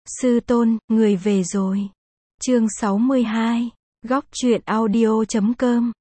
Sư tôn, người về rồi. Chương 62. Góc truyện audio.com.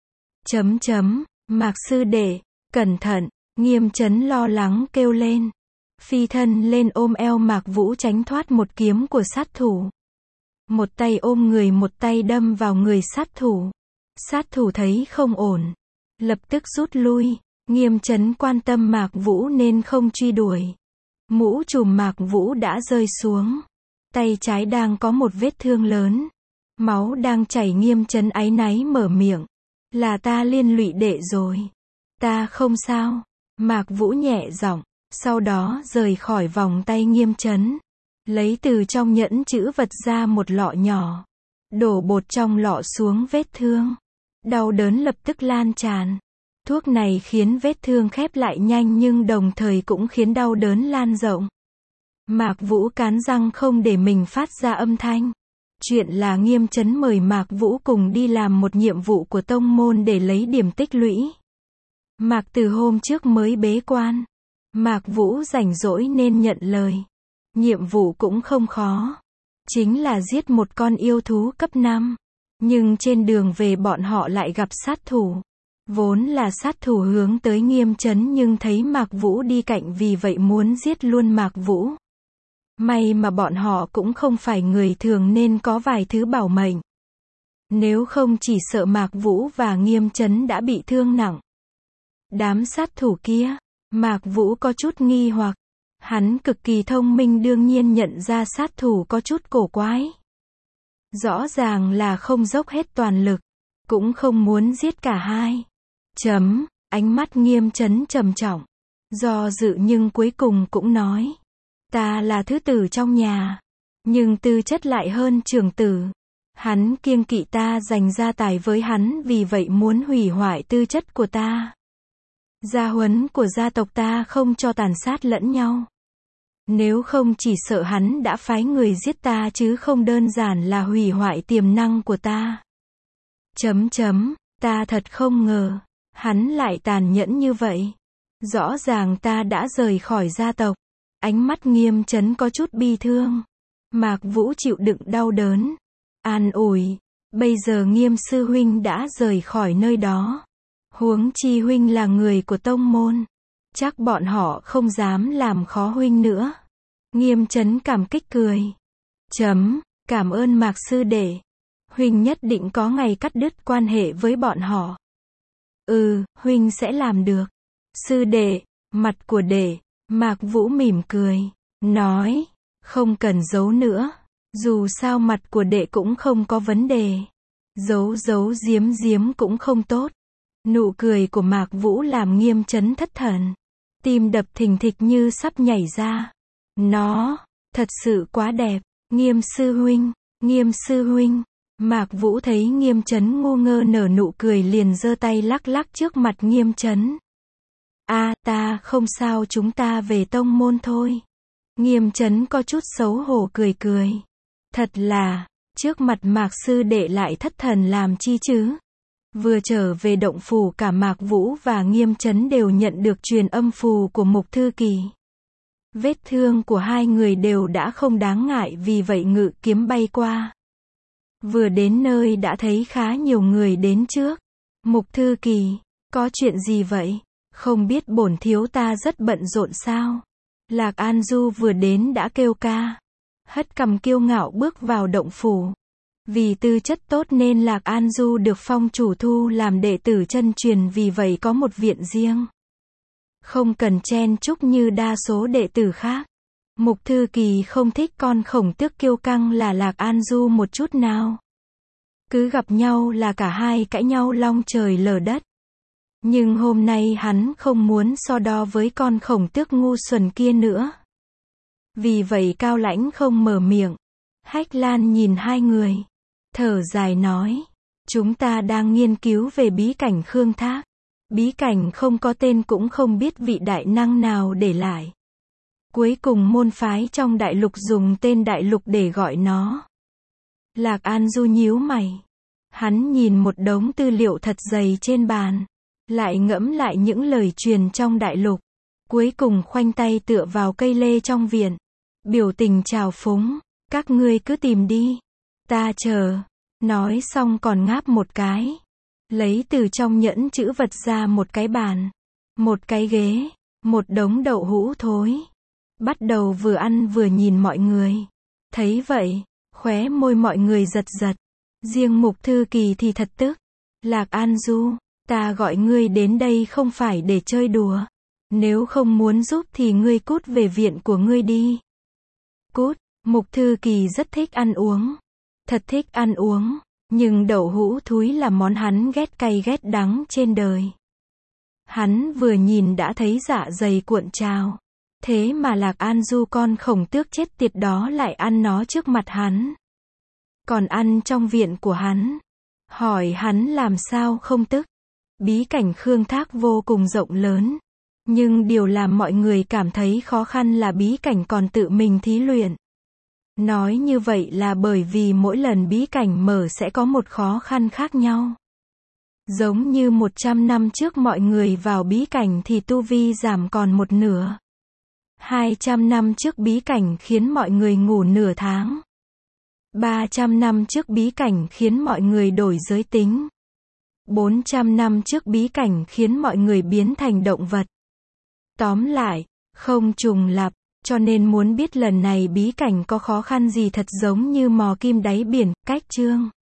Mạc sư đệ, cẩn thận, Nghiêm Chấn lo lắng kêu lên. Phi thân lên ôm eo Mạc Vũ tránh thoát một kiếm của sát thủ. Một tay ôm người, một tay đâm vào người sát thủ. Sát thủ thấy không ổn, lập tức rút lui. Nghiêm Chấn quan tâm Mạc Vũ nên không truy đuổi. Mũ trùm Mạc Vũ đã rơi xuống. Tay trái đang có một vết thương lớn. Máu đang chảy. Nghiêm Chấn áy náy mở miệng. Là ta liên lụy đệ rồi. Ta không sao. Mạc Vũ nhẹ giọng. Sau đó rời khỏi vòng tay Nghiêm Chấn. Lấy từ trong nhẫn chữ vật ra một lọ nhỏ. Đổ bột trong lọ xuống vết thương. Đau đớn lập tức lan tràn. Thuốc này khiến vết thương khép lại nhanh nhưng đồng thời cũng khiến đau đớn lan rộng. Mạc Vũ cắn răng không để mình phát ra âm thanh. Chuyện là Nghiêm Chấn mời Mạc Vũ cùng đi làm một nhiệm vụ của tông môn để lấy điểm tích lũy. Mạc từ hôm trước mới bế quan. Mạc Vũ rảnh rỗi nên nhận lời. Nhiệm vụ cũng không khó. Chính là giết một con yêu thú cấp 5. Nhưng trên đường về bọn họ lại gặp sát thủ. Vốn là sát thủ hướng tới Nghiêm Chấn nhưng thấy Mạc Vũ đi cạnh vì vậy muốn giết luôn Mạc Vũ. May mà bọn họ cũng không phải người thường nên có vài thứ bảo mệnh. Nếu không chỉ sợ Mạc Vũ và Nghiêm Chấn đã bị thương nặng. Đám sát thủ kia, Mạc Vũ có chút nghi hoặc. Hắn cực kỳ thông minh đương nhiên nhận ra sát thủ có chút cổ quái. Rõ ràng là không dốc hết toàn lực, cũng không muốn giết cả hai. Ánh mắt Nghiêm Chấn trầm trọng. Do dự nhưng cuối cùng cũng nói. Ta là thứ tử trong nhà. Nhưng tư chất lại hơn trưởng tử. Hắn kiêng kỵ ta dành gia tài với hắn vì vậy muốn hủy hoại tư chất của ta. Gia huấn của gia tộc ta không cho tàn sát lẫn nhau. Nếu không chỉ sợ hắn đã phái người giết ta chứ không đơn giản là hủy hoại tiềm năng của ta. Ta thật không ngờ. Hắn lại tàn nhẫn như vậy. Rõ ràng ta đã rời khỏi gia tộc. Ánh mắt Nghiêm Chấn có chút bi thương. Mạc Vũ chịu đựng đau đớn. An ủi. Bây giờ Nghiêm sư huynh đã rời khỏi nơi đó. Huống chi huynh là người của tông môn. Chắc bọn họ không dám làm khó huynh nữa. Nghiêm Chấn cảm kích cười. Cảm ơn Mạc sư đệ. Huynh nhất định có ngày cắt đứt quan hệ với bọn họ. Huynh sẽ làm được. Sư đệ, mặt của đệ. Mạc Vũ mỉm cười. Nói, không cần giấu nữa. Dù sao mặt của đệ cũng không có vấn đề. Giấu giếm cũng không tốt. Nụ cười của Mạc Vũ làm Nghiêm Chấn thất thần. Tim đập thình thịch như sắp nhảy ra. Nó, thật sự quá đẹp. Nghiêm sư huynh. Mạc Vũ thấy Nghiêm Chấn ngu ngơ nở nụ cười liền giơ tay lắc lắc trước mặt Nghiêm Chấn. Ta không sao, chúng ta về tông môn thôi. Nghiêm Chấn có chút xấu hổ cười. Thật là, trước mặt Mạc sư đệ lại thất thần làm chi chứ? Vừa trở về động phủ cả Mạc Vũ và Nghiêm Chấn đều nhận được truyền âm phù của Mục Thư Kỳ. Vết thương của hai người đều đã không đáng ngại vì vậy ngự kiếm bay qua. Vừa đến nơi đã thấy khá nhiều người đến trước. Mục Thư Kỳ, có chuyện gì vậy? Không biết bổn thiếu ta rất bận rộn sao? Lạc An Du vừa đến đã kêu ca. Hất cằm kiêu ngạo bước vào động phủ. Vì tư chất tốt nên Lạc An Du được phong chủ thu làm đệ tử chân truyền vì vậy có một viện riêng. Không cần chen chúc như đa số đệ tử khác. Mục Thư Kỳ không thích con khổng tước kiêu căng là Lạc An Du một chút nào. Cứ gặp nhau là cả hai cãi nhau long trời lở đất. Nhưng hôm nay hắn không muốn so đo với con khổng tước ngu xuẩn kia nữa. Vì vậy Cao Lãnh không mở miệng. Hách Lan nhìn hai người. Thở dài nói. Chúng ta đang nghiên cứu về bí cảnh Khương Thác. Bí cảnh không có tên cũng không biết vị đại năng nào để lại. Cuối cùng môn phái trong đại lục dùng tên đại lục để gọi nó. Lạc An Du nhíu mày. Hắn nhìn một đống tư liệu thật dày trên bàn. Lại ngẫm lại những lời truyền trong đại lục. Cuối cùng khoanh tay tựa vào cây lê trong viện. Biểu tình trào phúng. Các ngươi cứ tìm đi. Ta chờ. Nói xong còn ngáp một cái. Lấy từ trong nhẫn chữ vật ra một cái bàn. Một cái ghế. Một đống đậu hũ thối. Bắt đầu vừa ăn vừa nhìn mọi người. Thấy vậy, khóe môi mọi người giật giật. Riêng Mục Thư Kỳ thì thật tức. Lạc An Du, ta gọi ngươi đến đây không phải để chơi đùa. Nếu không muốn giúp thì ngươi cút về viện của ngươi đi. Cút, Mục Thư Kỳ rất thích ăn uống. Thật thích ăn uống, nhưng đậu hũ thúi là món hắn ghét cay ghét đắng trên đời. Hắn vừa nhìn đã thấy dạ dày cuộn trào. Thế mà Lạc An Du con khổng tước chết tiệt đó lại ăn nó trước mặt hắn. Còn ăn trong viện của hắn. Hỏi hắn làm sao không tức. Bí cảnh Khương Thác vô cùng rộng lớn. Nhưng điều làm mọi người cảm thấy khó khăn là bí cảnh còn tự mình thí luyện. Nói như vậy là bởi vì mỗi lần bí cảnh mở sẽ có một khó khăn khác nhau. Giống như 100 năm trước mọi người vào bí cảnh thì tu vi giảm còn một nửa. 200 năm trước bí cảnh khiến mọi người ngủ nửa tháng. 300 năm trước bí cảnh khiến mọi người đổi giới tính. 400 năm trước bí cảnh khiến mọi người biến thành động vật. Tóm lại, không trùng lặp, cho nên muốn biết lần này bí cảnh có khó khăn gì thật giống như mò kim đáy biển, cách chương.